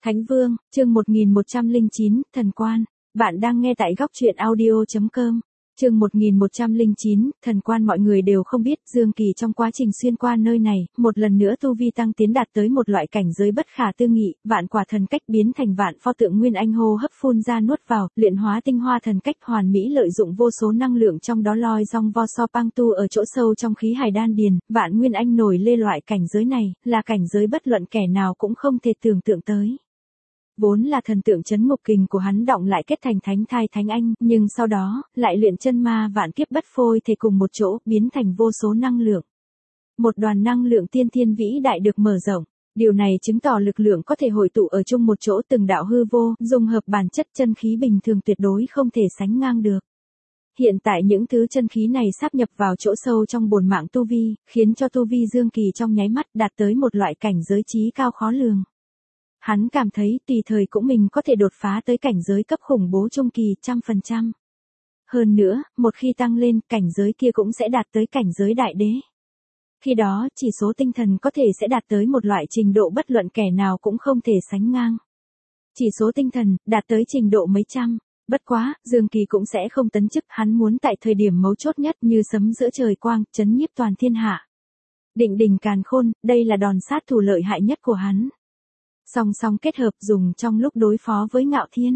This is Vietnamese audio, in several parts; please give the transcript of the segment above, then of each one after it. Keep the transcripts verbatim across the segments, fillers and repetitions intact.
Thánh Vương, chương một nghìn một trăm lẻ chín, Thần Quan. Bạn đang nghe tại góc truyện audio chấm com. Chương một nghìn một trăm lẻ chín, Thần Quan. Mọi người đều không biết, Dương Kỳ trong quá trình xuyên qua nơi này, một lần nữa tu vi tăng tiến đạt tới một loại cảnh giới bất khả tư nghị, vạn quả thần cách biến thành vạn pho tượng nguyên anh hô hấp phun ra nuốt vào, luyện hóa tinh hoa thần cách hoàn mỹ lợi dụng vô số năng lượng trong đó loi dong vo so pang tu ở chỗ sâu trong khí hải đan điền, vạn nguyên anh nổi lê loại cảnh giới này, là cảnh giới bất luận kẻ nào cũng không thể tưởng tượng tới. Vốn là thần tượng chấn ngục kình của hắn động lại kết thành thánh thai thánh anh, nhưng sau đó, lại luyện chân ma vạn kiếp bất phôi thể cùng một chỗ, biến thành vô số năng lượng. Một đoàn năng lượng tiên thiên vĩ đại được mở rộng. Điều này chứng tỏ lực lượng có thể hội tụ ở chung một chỗ từng đạo hư vô, dung hợp bản chất chân khí bình thường tuyệt đối không thể sánh ngang được. Hiện tại những thứ chân khí này sáp nhập vào chỗ sâu trong bổn mạng tu vi, khiến cho tu vi Dương Kỳ trong nháy mắt đạt tới một loại cảnh giới trí cao khó lường. Hắn cảm thấy tùy thời cũng mình có thể đột phá tới cảnh giới cấp khủng bố trung kỳ trăm phần trăm. Hơn nữa, một khi tăng lên, cảnh giới kia cũng sẽ đạt tới cảnh giới đại đế. Khi đó, chỉ số tinh thần có thể sẽ đạt tới một loại trình độ bất luận kẻ nào cũng không thể sánh ngang. Chỉ số tinh thần, đạt tới trình độ mấy trăm. Bất quá, Dương Kỳ cũng sẽ không tấn chức, hắn muốn tại thời điểm mấu chốt nhất như sấm giữa trời quang, chấn nhiếp toàn thiên hạ. Định đình càn khôn, đây là đòn sát thủ lợi hại nhất của hắn. Song song kết hợp dùng trong lúc đối phó với Ngạo Thiên.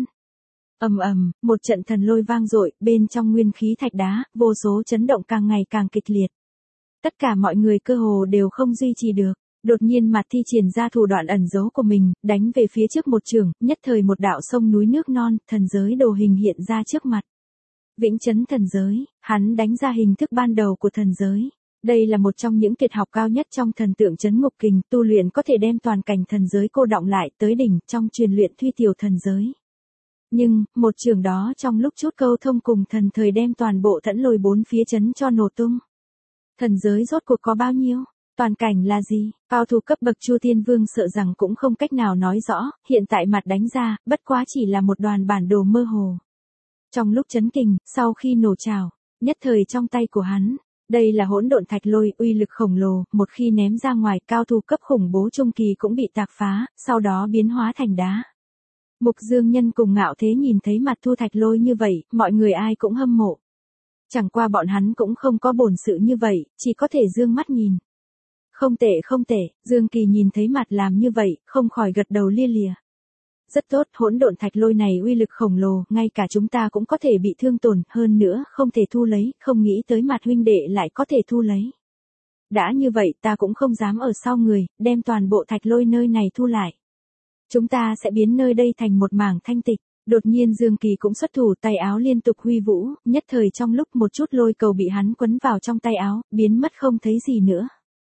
Ầm ầm, một trận thần lôi vang dội, bên trong nguyên khí thạch đá, vô số chấn động càng ngày càng kịch liệt. Tất cả mọi người cơ hồ đều không duy trì được, đột nhiên mặt thi triển ra thủ đoạn ẩn giấu của mình, đánh về phía trước một trường, nhất thời một đạo sông núi nước non, thần giới đồ hình hiện ra trước mặt. Vĩnh chấn thần giới, hắn đánh ra hình thức ban đầu của thần giới. Đây là một trong những tuyệt học cao nhất trong thần tượng chấn ngục kình, tu luyện có thể đem toàn cảnh thần giới cô đọng lại tới đỉnh trong truyền luyện Thuy Tiểu thần giới. Nhưng, một trường đó trong lúc chút câu thông cùng thần thời đem toàn bộ thẫn lôi bốn phía chấn cho nổ tung. Thần giới rốt cuộc có bao nhiêu? Toàn cảnh là gì? Cao thủ cấp bậc Chu Thiên Vương sợ rằng cũng không cách nào nói rõ, hiện tại mặt đánh ra, bất quá chỉ là một đoàn bản đồ mơ hồ. Trong lúc chấn kình, sau khi nổ trào, nhất thời trong tay của hắn. Đây là hỗn độn thạch lôi, uy lực khổng lồ, một khi ném ra ngoài, cao thủ cấp khủng bố trung kỳ cũng bị tạc phá, sau đó biến hóa thành đá. Mục Dương Nhân cùng Ngạo Thế nhìn thấy mặt thu thạch lôi như vậy, mọi người ai cũng hâm mộ. Chẳng qua bọn hắn cũng không có bổn sự như vậy, chỉ có thể dương mắt nhìn. Không tệ không tệ, Dương Kỳ nhìn thấy mặt làm như vậy, không khỏi gật đầu lia lịa. Rất tốt, hỗn độn thạch lôi này uy lực khổng lồ, ngay cả chúng ta cũng có thể bị thương tổn, hơn nữa, không thể thu lấy, không nghĩ tới mặt huynh đệ lại có thể thu lấy. Đã như vậy, ta cũng không dám ở sau người, đem toàn bộ thạch lôi nơi này thu lại. Chúng ta sẽ biến nơi đây thành một mảng thanh tịch. Đột nhiên Dương Kỳ cũng xuất thủ, tay áo liên tục huy vũ, nhất thời trong lúc một chút lôi cầu bị hắn quấn vào trong tay áo, biến mất không thấy gì nữa.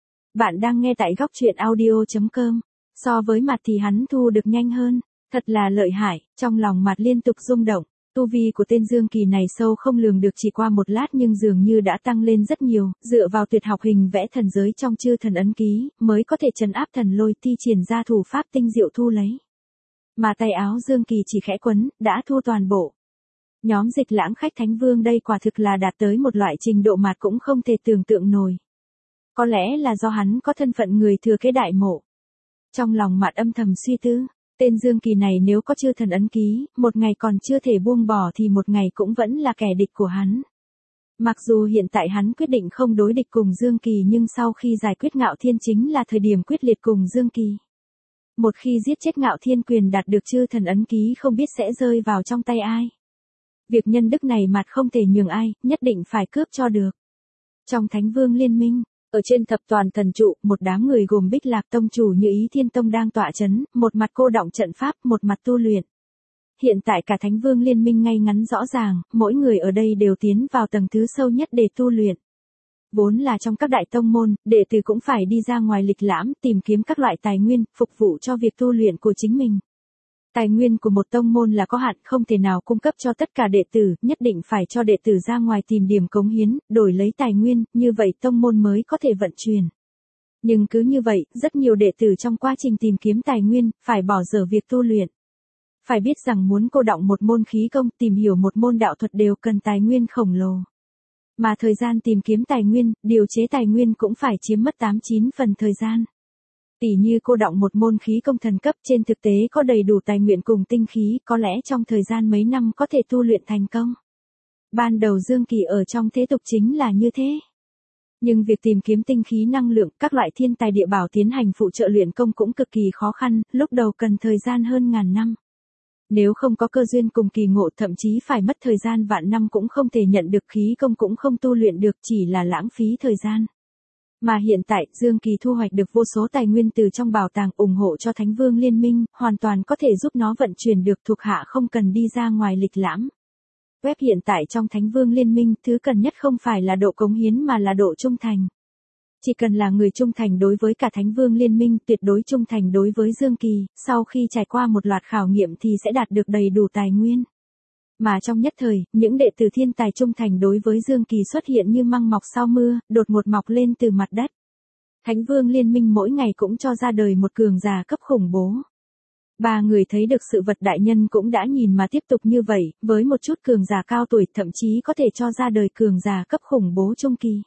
Bạn đang nghe tại góc truyện audio chấm com. So với mặt thì hắn thu được nhanh hơn. Thật là lợi hại, trong lòng mặt liên tục rung động, tu vi của tên Dương Kỳ này sâu không lường được, chỉ qua một lát nhưng dường như đã tăng lên rất nhiều, dựa vào tuyệt học hình vẽ thần giới trong chư thần ấn ký, mới có thể trấn áp thần lôi, thi triển ra thủ pháp tinh diệu thu lấy. Mà tay áo Dương Kỳ chỉ khẽ quấn, đã thu toàn bộ. Nhóm Dịch Lãng khách Thánh Vương đây quả thực là đạt tới một loại trình độ mà cũng không thể tưởng tượng nổi. Có lẽ là do hắn có thân phận người thừa kế đại mộ. Trong lòng mặt âm thầm suy tư. Tên Dương Kỳ này nếu có chư thần ấn ký, một ngày còn chưa thể buông bỏ thì một ngày cũng vẫn là kẻ địch của hắn. Mặc dù hiện tại hắn quyết định không đối địch cùng Dương Kỳ nhưng sau khi giải quyết Ngạo Thiên chính là thời điểm quyết liệt cùng Dương Kỳ. Một khi giết chết Ngạo Thiên, quyền đạt được chư thần ấn ký không biết sẽ rơi vào trong tay ai. Việc nhân đức này mặt không thể nhường ai, nhất định phải cướp cho được. Trong Thánh Vương Liên Minh, ở trên thập toàn thần trụ, một đám người gồm Bích Lạc Tông chủ như Ý Thiên Tông đang tọa chấn, một mặt cô đọng trận pháp, một mặt tu luyện. Hiện tại cả Thánh Vương Liên Minh ngay ngắn rõ ràng, mỗi người ở đây đều tiến vào tầng thứ sâu nhất để tu luyện. Vốn là trong các đại tông môn, đệ tử cũng phải đi ra ngoài lịch lãm, tìm kiếm các loại tài nguyên, phục vụ cho việc tu luyện của chính mình. Tài nguyên của một tông môn là có hạn, không thể nào cung cấp cho tất cả đệ tử, nhất định phải cho đệ tử ra ngoài tìm điểm cống hiến, đổi lấy tài nguyên, như vậy tông môn mới có thể vận chuyển. Nhưng cứ như vậy, rất nhiều đệ tử trong quá trình tìm kiếm tài nguyên, phải bỏ dở việc tu luyện. Phải biết rằng muốn cô đọng một môn khí công, tìm hiểu một môn đạo thuật đều cần tài nguyên khổng lồ. Mà thời gian tìm kiếm tài nguyên, điều chế tài nguyên cũng phải chiếm mất tám chín phần thời gian. Tỉ như cô đọng một môn khí công thần cấp, trên thực tế có đầy đủ tài nguyện cùng tinh khí, có lẽ trong thời gian mấy năm có thể tu luyện thành công. Ban đầu Dương Kỳ ở trong thế tục chính là như thế. Nhưng việc tìm kiếm tinh khí năng lượng, các loại thiên tài địa bảo tiến hành phụ trợ luyện công cũng cực kỳ khó khăn, lúc đầu cần thời gian hơn ngàn năm. Nếu không có cơ duyên cùng kỳ ngộ, thậm chí phải mất thời gian vạn năm cũng không thể nhận được khí công, cũng không tu luyện được, chỉ là lãng phí thời gian. Mà hiện tại, Dương Kỳ thu hoạch được vô số tài nguyên từ trong bảo tàng, ủng hộ cho Thánh Vương Liên Minh, hoàn toàn có thể giúp nó vận chuyển được, thuộc hạ không cần đi ra ngoài lịch lãm. Web hiện tại trong Thánh Vương Liên Minh, thứ cần nhất không phải là độ cống hiến mà là độ trung thành. Chỉ cần là người trung thành đối với cả Thánh Vương Liên Minh, tuyệt đối trung thành đối với Dương Kỳ, sau khi trải qua một loạt khảo nghiệm thì sẽ đạt được đầy đủ tài nguyên. Mà trong nhất thời, những đệ tử thiên tài trung thành đối với Dương Kỳ xuất hiện như măng mọc sau mưa, đột ngột mọc lên từ mặt đất. Thánh Vương Liên Minh mỗi ngày cũng cho ra đời một cường giả cấp khủng bố. Ba người thấy được sự vật đại nhân cũng đã nhìn mà tiếp tục như vậy, với một chút cường giả cao tuổi, thậm chí có thể cho ra đời cường giả cấp khủng bố trung kỳ.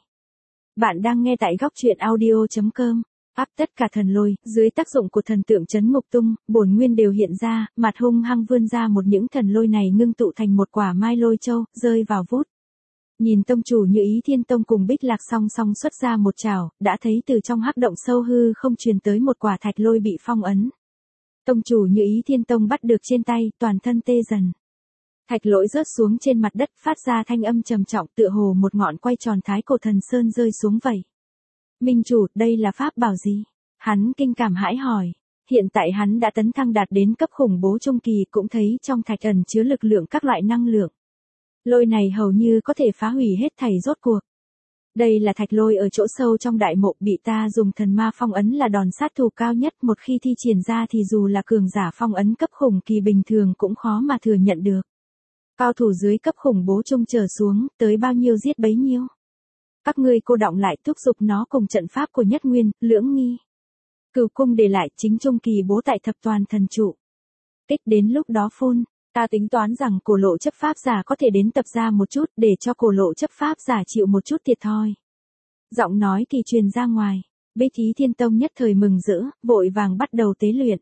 Bạn đang nghe tại góc truyện audio chấm com. Áp tất cả thần lôi, dưới tác dụng của thần tượng trấn ngục tung, bổn nguyên đều hiện ra, mặt hung hăng vươn ra một những thần lôi này ngưng tụ thành một quả mai lôi châu, rơi vào vút. Nhìn tông chủ Như Ý Thiên Tông cùng Bích Lạc song song xuất ra một chảo, đã thấy từ trong hắc động sâu hư không truyền tới một quả thạch lôi bị phong ấn. Tông chủ Như Ý Thiên Tông bắt được trên tay, toàn thân tê dần. Thạch lỗi rớt xuống trên mặt đất, phát ra thanh âm trầm trọng, tựa hồ một ngọn quay tròn thái cổ thần sơn rơi xuống vậy. Minh chủ, đây là pháp bảo gì? Hắn kinh cảm hãi hỏi. Hiện tại hắn đã tấn thăng đạt đến cấp khủng bố trung kỳ, cũng thấy trong thạch ẩn chứa lực lượng các loại năng lượng. Lôi này hầu như có thể phá hủy hết thảy rốt cuộc. Đây là thạch lôi ở chỗ sâu trong đại mộ, bị ta dùng thần ma phong ấn là đòn sát thủ cao nhất, một khi thi triển ra thì dù là cường giả phong ấn cấp khủng kỳ bình thường cũng khó mà thừa nhận được. Cao thủ dưới cấp khủng bố trung trở xuống, tới bao nhiêu giết bấy nhiêu. Các ngươi cô đọng lại, thúc giục nó cùng trận pháp của Nhất Nguyên, Lưỡng Nghi. Cửu cung để lại, chính trung kỳ bố tại thập toàn thần trụ. Tích đến lúc đó phun, ta tính toán rằng cổ lộ chấp pháp giả có thể đến tập ra một chút, để cho cổ lộ chấp pháp giả chịu một chút thiệt thòi. Giọng nói kỳ truyền ra ngoài, Bích Ý Thiên Tông nhất thời mừng rỡ, vội vàng bắt đầu tế luyện.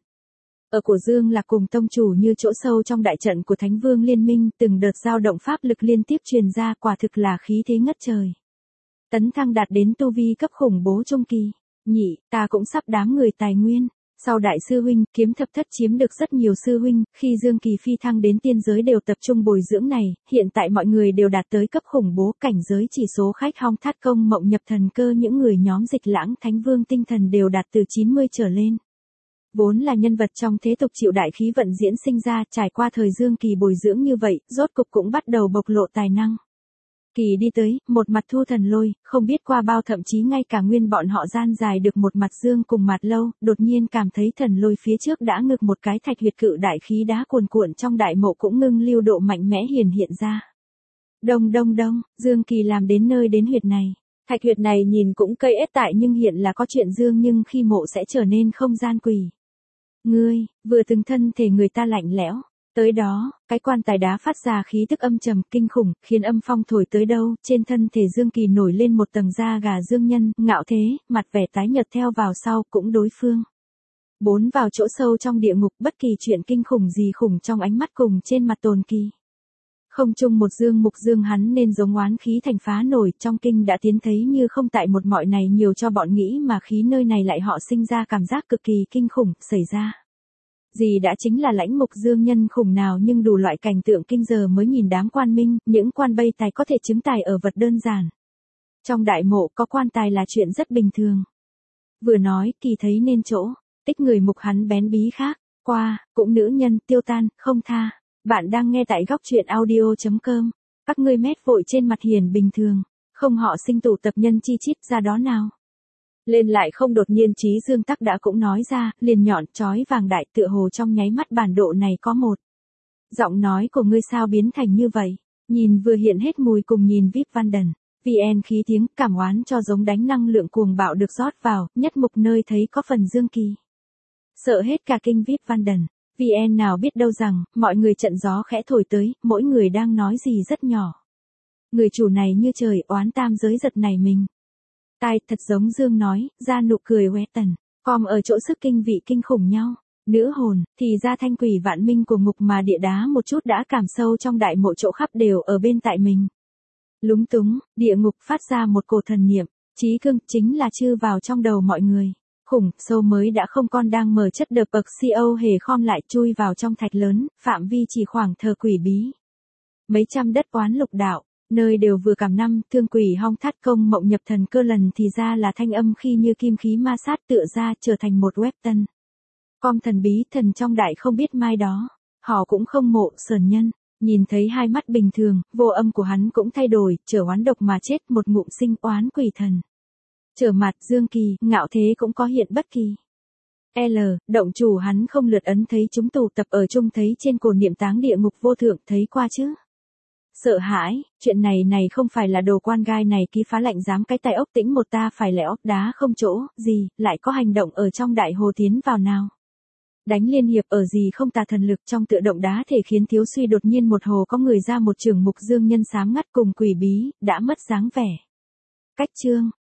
Ở của Dương Lạc cùng tông chủ như chỗ sâu trong đại trận của Thánh Vương Liên Minh, từng đợt dao động pháp lực liên tiếp truyền ra, quả thực là khí thế ngất trời. Tấn thăng đạt đến tu vi cấp khủng bố trung kỳ. Nhị, ta cũng sắp đám người tài nguyên. Sau đại sư huynh, kiếm thập thất chiếm được rất nhiều sư huynh, khi Dương Kỳ phi thăng đến tiên giới đều tập trung bồi dưỡng này, hiện tại mọi người đều đạt tới cấp khủng bố, cảnh giới chỉ số khách hong thát công mộng nhập thần cơ, những người nhóm Dịch Lãng Thánh Vương tinh thần đều đạt từ chín mươi trở lên. Vốn là nhân vật trong thế tục chịu đại khí vận diễn sinh ra, trải qua thời Dương Kỳ bồi dưỡng như vậy, rốt cục cũng bắt đầu bộc lộ tài năng. Kỳ đi tới, một mặt thu thần lôi, không biết qua bao, thậm chí ngay cả nguyên bọn họ gian dài được một mặt dương cùng mặt lâu, đột nhiên cảm thấy thần lôi phía trước đã ngực một cái thạch huyệt, cự đại khí đá cuồn cuộn trong đại mộ cũng ngưng lưu độ mạnh mẽ hiển hiện ra. Đông đông đông, Dương Kỳ làm đến nơi đến huyệt này. Thạch huyệt này nhìn cũng cây ết tại nhưng hiện là có chuyện dương, nhưng khi mộ sẽ trở nên không gian quỷ. Ngươi, vừa từng thân thể người ta lạnh lẽo. Tới đó, cái quan tài đá phát ra khí tức âm trầm kinh khủng, khiến âm phong thổi tới đâu, trên thân thể Dương Kỳ nổi lên một tầng da gà dương nhân, ngạo thế, mặt vẻ tái nhợt theo vào sau, cũng đối phương. Bốn vào chỗ sâu trong địa ngục, bất kỳ chuyện kinh khủng gì khủng trong ánh mắt cùng trên mặt Tồn Kỳ. Không chung một dương mục dương hắn nên giống oán khí thành phá nổi, trong kinh đã tiến thấy như không tại một mọi này nhiều cho bọn nghĩ mà khí nơi này lại họ sinh ra cảm giác cực kỳ kinh khủng, xảy ra. Gì đã chính là lãnh mục dương nhân khủng nào, nhưng đủ loại cảnh tượng kinh giờ mới nhìn đám quan minh, những quan bây tài có thể chứng tài ở vật đơn giản. Trong đại mộ có quan tài là chuyện rất bình thường. Vừa nói, Kỳ thấy nên chỗ, tích người mục hắn bén bí khác, qua, cũng nữ nhân, tiêu tan, không tha. Bạn đang nghe tại góc truyện audio chấm com. Các ngươi mét vội trên mặt hiền bình thường, không họ sinh tụ tập nhân chi chít ra đó nào. Lên lại không, đột nhiên Trí Dương Tắc đã cũng nói ra, liền nhọn chói vàng đại, tựa hồ trong nháy mắt bản độ này có một. Giọng nói của ngươi sao biến thành như vậy, nhìn vừa hiện hết mùi cùng nhìn vê i pê Văn Đần. vê en khí tiếng cảm oán cho giống đánh năng lượng cuồng bạo được rót vào, nhất mục nơi thấy có phần Dương Kỳ. Sợ hết cả kinh vê i pê Văn Đần. vê en nào biết đâu rằng, mọi người trận gió khẽ thổi tới, mỗi người đang nói gì rất nhỏ. Người chủ này như trời oán tam giới giật này mình. Tai thật giống Dương nói, ra nụ cười hoe tần. Com ở chỗ sức kinh vị kinh khủng nhau. Nữ hồn, thì ra thanh quỷ vạn minh của ngục mà địa đá một chút đã cảm sâu trong đại mộ chỗ khắp đều ở bên tại mình. Lúng túng, địa ngục phát ra một cổ thần niệm, trí cương chính là chư vào trong đầu mọi người. Khủng, sâu mới đã không còn đang mở chất đợp bậc xê o hề khom lại chui vào trong thạch lớn, phạm vi chỉ khoảng thờ quỷ bí. Mấy trăm đất oán lục đạo, nơi đều vừa cảm năm, thương quỷ hong thắt công mộng nhập thần cơ lần thì ra là thanh âm khi như kim khí ma sát tựa ra trở thành một web tân. Com thần bí thần trong đại không biết mai đó, họ cũng không mộ sờn nhân, nhìn thấy hai mắt bình thường, vô âm của hắn cũng thay đổi, trở oán độc mà chết một ngụm sinh oán quỷ thần. Trở mặt dương kỳ, ngạo thế cũng có hiện bất kỳ. L, động chủ hắn không lượt ấn thấy chúng tụ tập ở chung thấy trên cổ niệm táng địa ngục vô thượng thấy qua chứ. Sợ hãi, chuyện này này không phải là đồ quan gai này ký phá lạnh dám cái tay ốc tĩnh một ta phải lẽ ốc đá không chỗ, gì, lại có hành động ở trong đại hồ tiến vào nào. Đánh liên hiệp ở gì không tà thần lực trong tựa động đá thể khiến thiếu suy đột nhiên một hồ có người ra một trường mục dương nhân sám ngắt cùng quỷ bí, đã mất dáng vẻ. Cách chương.